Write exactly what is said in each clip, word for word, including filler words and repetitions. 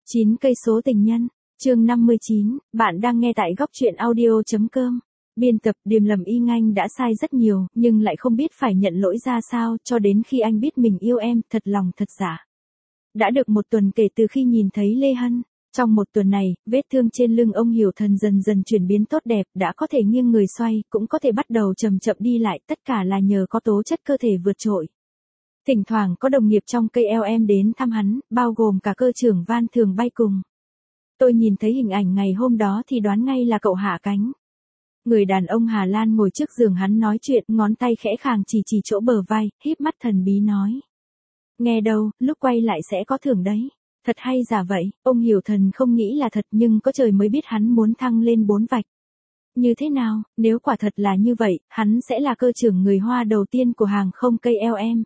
chín cây số tình nhân, chương năm mươi chín, bạn đang nghe tại góc truyện audio.com. Biên tập Điềm Lầm Y Nganh đã sai rất nhiều, nhưng lại không biết phải nhận lỗi ra sao cho đến khi anh biết mình yêu em, thật lòng thật giả. Đã được một tuần kể từ khi nhìn thấy Lê Hân. Trong một tuần này, vết thương trên lưng ông Hiểu Thần dần dần chuyển biến tốt đẹp, đã có thể nghiêng người xoay, cũng có thể bắt đầu chậm chậm đi lại, tất cả là nhờ có tố chất cơ thể vượt trội. Thỉnh thoảng có đồng nghiệp trong ca lờ em đến thăm hắn, bao gồm cả cơ trưởng Van thường bay cùng. Tôi nhìn thấy hình ảnh ngày hôm đó thì đoán ngay là cậu hạ cánh. Người đàn ông Hà Lan ngồi trước giường hắn nói chuyện, ngón tay khẽ khàng chỉ chỉ chỗ bờ vai, híp mắt thần bí nói. Nghe đâu, lúc quay lại sẽ có thưởng đấy. Thật hay giả vậy, ông Hiểu Thần không nghĩ là thật nhưng có trời mới biết hắn muốn thăng lên bốn vạch. Như thế nào, nếu quả thật là như vậy, hắn sẽ là cơ trưởng người Hoa đầu tiên của hàng không ca lờ em.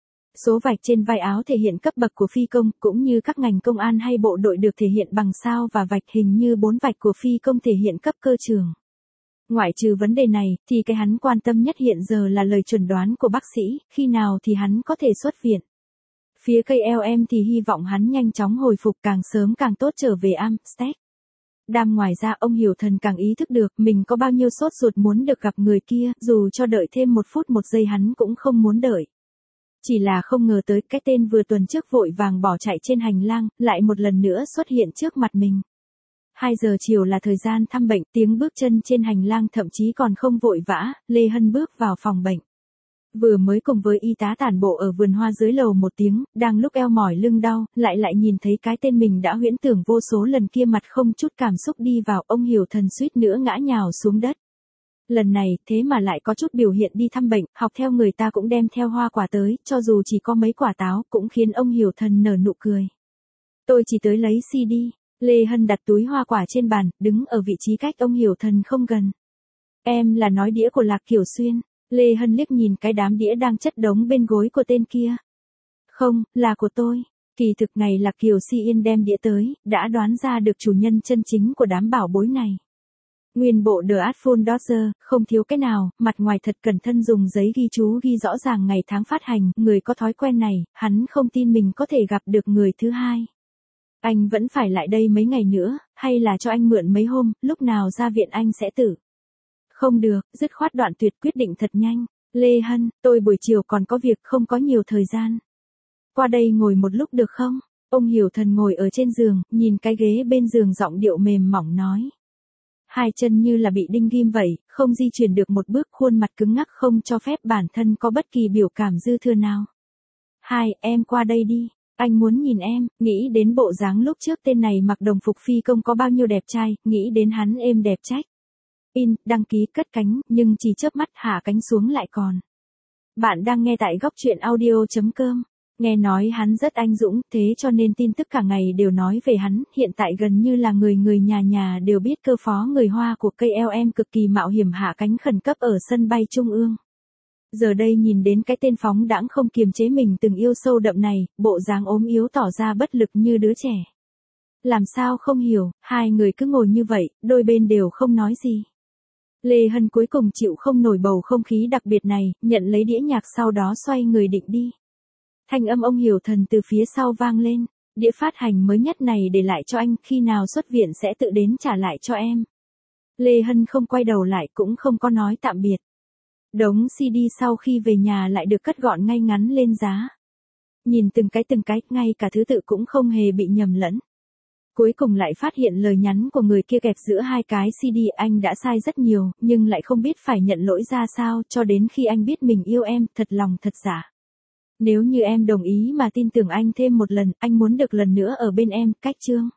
Số vạch trên vai áo thể hiện cấp bậc của phi công, cũng như các ngành công an hay bộ đội được thể hiện bằng sao và vạch, hình như bốn vạch của phi công thể hiện cấp cơ trưởng. Ngoại trừ vấn đề này, thì cái hắn quan tâm nhất hiện giờ là lời chuẩn đoán của bác sĩ, khi nào thì hắn có thể xuất viện. Phía ca lờ em thì hy vọng hắn nhanh chóng hồi phục, càng sớm càng tốt trở về Amsterdam. Ngoài ra ông Hiểu Thần càng ý thức được mình có bao nhiêu sốt ruột muốn được gặp người kia, dù cho đợi thêm một phút một giây hắn cũng không muốn đợi. Chỉ là không ngờ tới cái tên vừa tuần trước vội vàng bỏ chạy trên hành lang, lại một lần nữa xuất hiện trước mặt mình. hai giờ chiều là thời gian thăm bệnh, tiếng bước chân trên hành lang thậm chí còn không vội vã, Lê Hân bước vào phòng bệnh. Vừa mới cùng với y tá tản bộ ở vườn hoa dưới lầu một tiếng, đang lúc eo mỏi lưng đau, lại lại nhìn thấy cái tên mình đã huyễn tưởng vô số lần kia mặt không chút cảm xúc đi vào, ông Hiểu Thần suýt nữa ngã nhào xuống đất. Lần này, thế mà lại có chút biểu hiện đi thăm bệnh, học theo người ta cũng đem theo hoa quả tới, cho dù chỉ có mấy quả táo, cũng khiến ông Hiểu Thần nở nụ cười. Tôi chỉ tới lấy xê đê. Lê Hân đặt túi hoa quả trên bàn, đứng ở vị trí cách ông Hiểu Thần không gần. Em là nói đĩa của Lạc Kiểu Xuyên. Lê Hân liếc nhìn cái đám đĩa đang chất đống bên gối của tên kia. Không, là của tôi. Kỳ thực ngày Lạc Kiều Si Yên đem đĩa tới, đã đoán ra được chủ nhân chân chính của đám bảo bối này. Nguyên bộ The Artful Dodger, không thiếu cái nào, mặt ngoài thật cẩn thận dùng giấy ghi chú ghi rõ ràng ngày tháng phát hành, người có thói quen này, hắn không tin mình có thể gặp được người thứ hai. Anh vẫn phải lại đây mấy ngày nữa, hay là cho anh mượn mấy hôm, lúc nào ra viện anh sẽ tử. Không được, dứt khoát đoạn tuyệt quyết định thật nhanh. Lê Hân, tôi buổi chiều còn có việc, không có nhiều thời gian. Qua đây ngồi một lúc được không? Ông Hiểu Thần ngồi ở trên giường, nhìn cái ghế bên giường giọng điệu mềm mỏng nói. Hai chân như là bị đinh ghim vậy, không di chuyển được một bước, khuôn mặt cứng ngắc không cho phép bản thân có bất kỳ biểu cảm dư thừa nào. Hai, em qua đây đi. Anh muốn nhìn em, nghĩ đến bộ dáng lúc trước tên này mặc đồng phục phi công có bao nhiêu đẹp trai, nghĩ đến hắn êm đẹp trách. In, đăng ký, cất cánh, nhưng chỉ chớp mắt hạ cánh xuống lại còn. Bạn đang nghe tại góc truyện audio.com. Nghe nói hắn rất anh dũng, thế cho nên tin tức cả ngày đều nói về hắn, hiện tại gần như là người người nhà nhà đều biết cơ phó người Hoa của ca lờ em cực kỳ mạo hiểm hạ cánh khẩn cấp ở sân bay Trung ương. Giờ đây nhìn đến cái tên phóng đãng không kiềm chế mình từng yêu sâu đậm này, bộ dáng ốm yếu tỏ ra bất lực như đứa trẻ. Làm sao không hiểu, hai người cứ ngồi như vậy, đôi bên đều không nói gì. Lê Hân cuối cùng chịu không nổi bầu không khí đặc biệt này, nhận lấy đĩa nhạc sau đó xoay người định đi. Thanh âm ông Hiểu Thần từ phía sau vang lên, đĩa phát hành mới nhất này để lại cho anh, khi nào xuất viện sẽ tự đến trả lại cho em. Lê Hân không quay đầu lại cũng không có nói tạm biệt. Đống xê đê sau khi về nhà lại được cất gọn ngay ngắn lên giá. Nhìn từng cái từng cái, ngay cả thứ tự cũng không hề bị nhầm lẫn. Cuối cùng lại phát hiện lời nhắn của người kia kẹp giữa hai cái xê đê, anh đã sai rất nhiều, nhưng lại không biết phải nhận lỗi ra sao, cho đến khi anh biết mình yêu em, thật lòng thật giả. Nếu như em đồng ý mà tin tưởng anh thêm một lần, anh muốn được lần nữa ở bên em, cách chương.